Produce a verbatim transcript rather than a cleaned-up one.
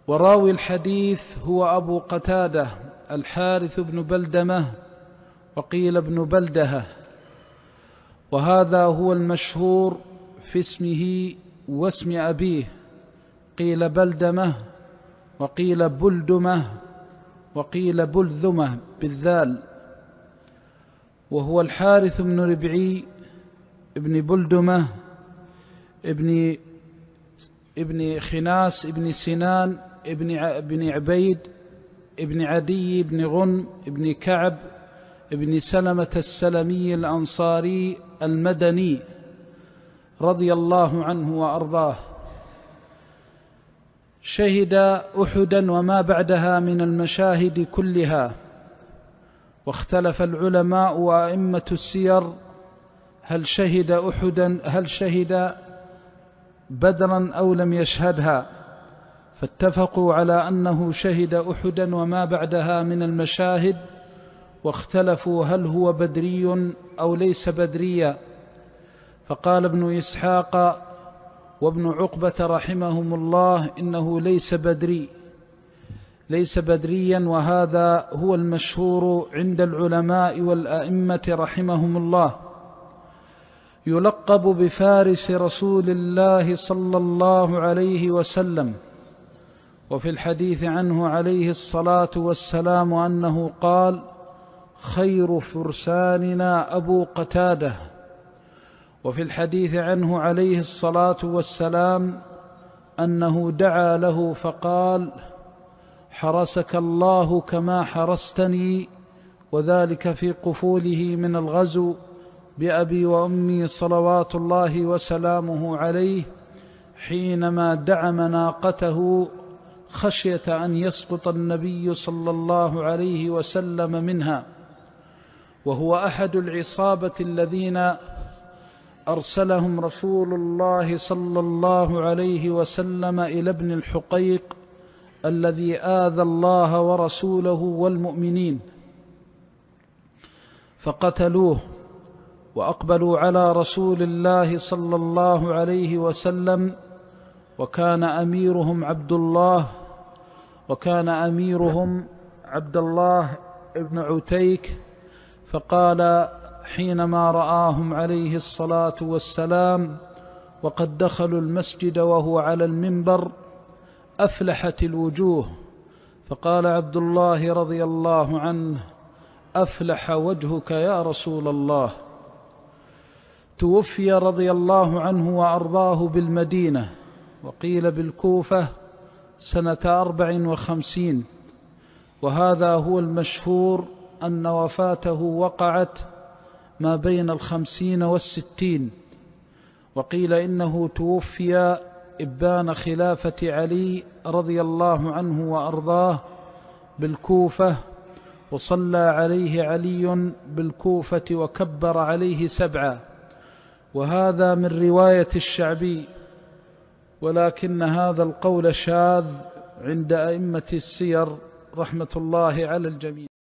وراوي الحديث هو أبو قتادة الحارث بن بلدمة وقيل ابن بلدهة، وهذا هو المشهور في اسمه واسم أبيه، قيل بلدمة وقيل بلدمة وقيل بلذمة بالذال، وهو الحارث بن ربعي ابن بلدمة ابن ابن خناس ابن سنان ابن ابن عبيد ابن عدي ابن غنم ابن كعب ابن سلمة السلمي الأنصاري المدني رضي الله عنه وأرضاه. شهد أحدا وما بعدها من المشاهد كلها، واختلف العلماء وأئمة السير هل شهد أحدا هل شهد بدرا أو لم يشهدها، فاتفقوا على أنه شهد أحدا وما بعدها من المشاهد، واختلفوا هل هو بدري أو ليس بدريا. فقال ابن إسحاق وابن عقبة رحمهم الله إنه ليس بدري ليس بدريا، وهذا هو المشهور عند العلماء والأئمة رحمهم الله. يلقب بفارس رسول الله صلى الله عليه وسلم، وفي الحديث عنه عليه الصلاة والسلام أنه قال: خير فرساننا أبو قتادة. وفي الحديث عنه عليه الصلاة والسلام أنه دعا له فقال: حرسك الله كما حرستني، وذلك في قفوله من الغزو بأبي وأمي صلوات الله وسلامه عليه، حينما دعم ناقته خشية أن يسقط النبي صلى الله عليه وسلم منها، وهو أحد العصابة الذين أرسلهم رسول الله صلى الله عليه وسلم إلى ابن الحقيق الذي آذى الله ورسوله والمؤمنين، فقتلوه وأقبلوا على رسول الله صلى الله عليه وسلم، وكان أميرهم عبد الله وكان أميرهم عبد الله ابن عتيك. فقال حينما رآهم عليه الصلاة والسلام وقد دخلوا المسجد وهو على المنبر: أفلحت الوجوه. فقال عبد الله رضي الله عنه: أفلح وجهك يا رسول الله. توفي رضي الله عنه وأرضاه بالمدينة، وقيل بالكوفة، سنة أربع وخمسين، وهذا هو المشهور أن وفاته وقعت ما بين الخمسين والستين، وقيل إنه توفي إبان خلافة علي رضي الله عنه وأرضاه بالكوفة، وصلى عليه علي بالكوفة وكبر عليه سبعا، وهذا من رواية الشعبي، ولكن هذا القول شاذ عند أئمة السير رحمة الله على الجميع.